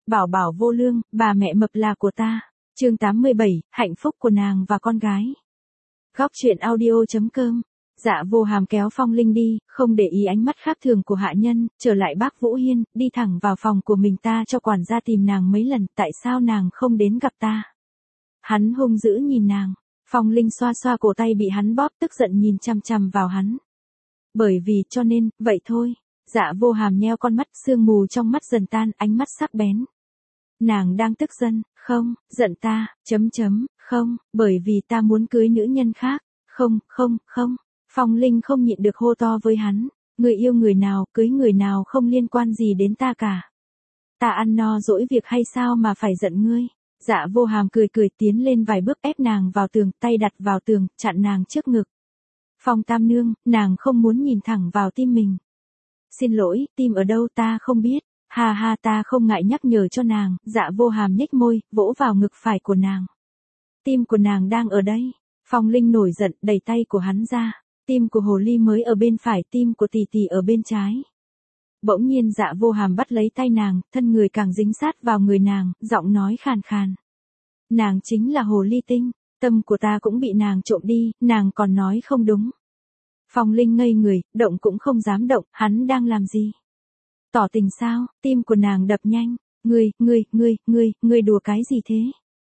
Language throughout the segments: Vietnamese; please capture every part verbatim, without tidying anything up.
bảo bảo vô lương, bà mẹ mập là của ta. Chương tám mươi bảy, hạnh phúc của nàng và con gái. Góc truyện audio chấm com. Dạ Vô Hàm kéo Phong Linh đi, không để ý ánh mắt khác thường của hạ nhân, trở lại bác Vũ Hiên, đi thẳng vào phòng của mình. Ta cho quản gia tìm nàng mấy lần, tại sao nàng không đến gặp ta? Hắn hung dữ nhìn nàng. Phong Linh xoa xoa cổ tay bị hắn bóp, tức giận nhìn chằm chằm vào hắn. Bởi vì, cho nên, vậy thôi. Dạ Vô Hàm nheo con mắt, sương mù trong mắt dần tan, ánh mắt sắc bén. Nàng đang tức giận, không, giận ta, chấm chấm, không, bởi vì ta muốn cưới nữ nhân khác, không, không, không. Phong Linh không nhịn được hô to với hắn, người yêu người nào, cưới người nào không liên quan gì đến ta cả. Ta ăn no dỗi việc hay sao mà phải giận ngươi? Dạ Vô Hàm cười cười tiến lên vài bước ép nàng vào tường, tay đặt vào tường, chặn nàng trước ngực. Phong Tam Nương, nàng không muốn nhìn thẳng vào tim mình. Xin lỗi, tim ở đâu ta không biết. Ha ha, ta không ngại nhắc nhở cho nàng. Dạ Vô Hàm nhếch môi, vỗ vào ngực phải của nàng. Tim của nàng đang ở đây. Phong Linh nổi giận, đẩy tay của hắn ra. Tim của hồ ly mới ở bên phải, tim của tỷ tỷ ở bên trái. Bỗng nhiên Dạ Vô Hàm bắt lấy tay nàng, thân người càng dính sát vào người nàng, giọng nói khàn khàn. Nàng chính là hồ ly tinh, tâm của ta cũng bị nàng trộm đi, nàng còn nói không đúng. Phong Linh ngây người, động cũng không dám động, hắn đang làm gì? Tỏ tình sao? Tim của nàng đập nhanh. Ngươi, ngươi, ngươi, ngươi, ngươi đùa cái gì thế?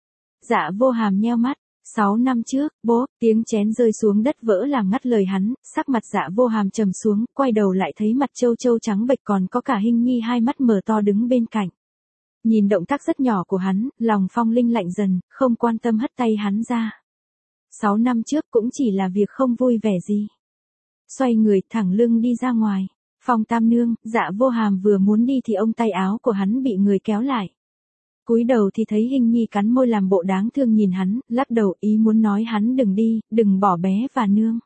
Dạ Vô Hàm nheo mắt. Sáu năm trước, bố, tiếng chén rơi xuống đất vỡ làm ngắt lời hắn, sắc mặt Dạ Vô Hàm trầm xuống, quay đầu lại thấy mặt Châu Châu trắng bệch, còn có cả Hinh Nhi hai mắt mở to đứng bên cạnh. Nhìn động tác rất nhỏ của hắn, lòng Phong Linh lạnh dần, không quan tâm hất tay hắn ra. Sáu năm trước cũng chỉ là việc không vui vẻ gì. Xoay người thẳng lưng đi ra ngoài. Phong Tam Nương, Dạ Vô Hàm vừa muốn đi thì ông tay áo của hắn bị người kéo lại. Cúi đầu thì thấy Hinh Nhi cắn môi làm bộ đáng thương nhìn hắn, lắc đầu ý muốn nói hắn đừng đi, đừng bỏ bé và nương.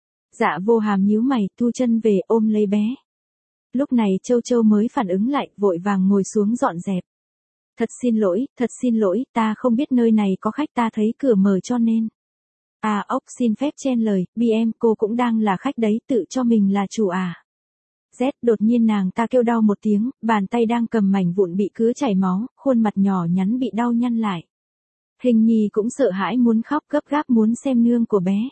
Dạ Vô Hàm nhíu mày, thu chân về ôm lấy bé. Lúc này Châu Châu mới phản ứng lại, vội vàng ngồi xuống dọn dẹp. Thật xin lỗi, thật xin lỗi, ta không biết nơi này có khách, ta thấy cửa mở cho nên. À ốc xin phép chen lời, bi em cô cũng đang là khách đấy, tự cho mình là chủ à. Z đột nhiên nàng ta kêu đau một tiếng, bàn tay đang cầm mảnh vụn bị cứa chảy máu, khuôn mặt nhỏ nhắn bị đau nhăn lại. Hình Nhi cũng sợ hãi muốn khóc, gấp gáp muốn xem nương của bé.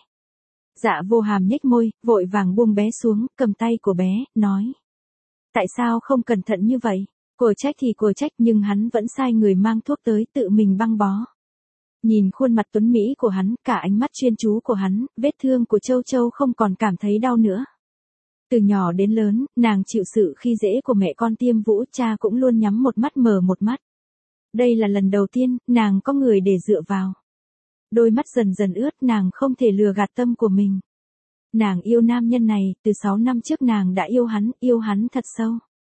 Dạ Vô Hàm nhếch môi, vội vàng buông bé xuống, cầm tay của bé, nói. Tại sao không cẩn thận như vậy? Của trách thì của trách, nhưng hắn vẫn sai người mang thuốc tới tự mình băng bó. Nhìn khuôn mặt tuấn mỹ của hắn, cả ánh mắt chuyên chú của hắn, vết thương của Châu Châu không còn cảm thấy đau nữa. Từ nhỏ đến lớn, nàng chịu sự khi dễ của mẹ con Tiêm Vũ, cha cũng luôn nhắm một mắt mở một mắt. Đây là lần đầu tiên, nàng có người để dựa vào. Đôi mắt dần dần ướt, nàng không thể lừa gạt tâm của mình. Nàng yêu nam nhân này, từ sáu năm trước nàng đã yêu hắn, yêu hắn thật sâu.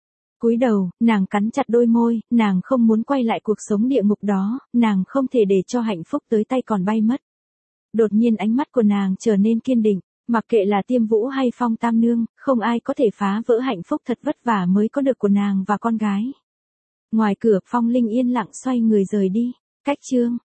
Cúi đầu, nàng cắn chặt đôi môi, nàng không muốn quay lại cuộc sống địa ngục đó, nàng không thể để cho hạnh phúc tới tay còn bay mất. Đột nhiên ánh mắt của nàng trở nên kiên định. Mặc kệ là Tiêm Vũ hay Phong Tam Nương, không ai có thể phá vỡ hạnh phúc thật vất vả mới có được của nàng và con gái. Ngoài cửa, Phong Linh yên lặng xoay người rời đi. Cách chương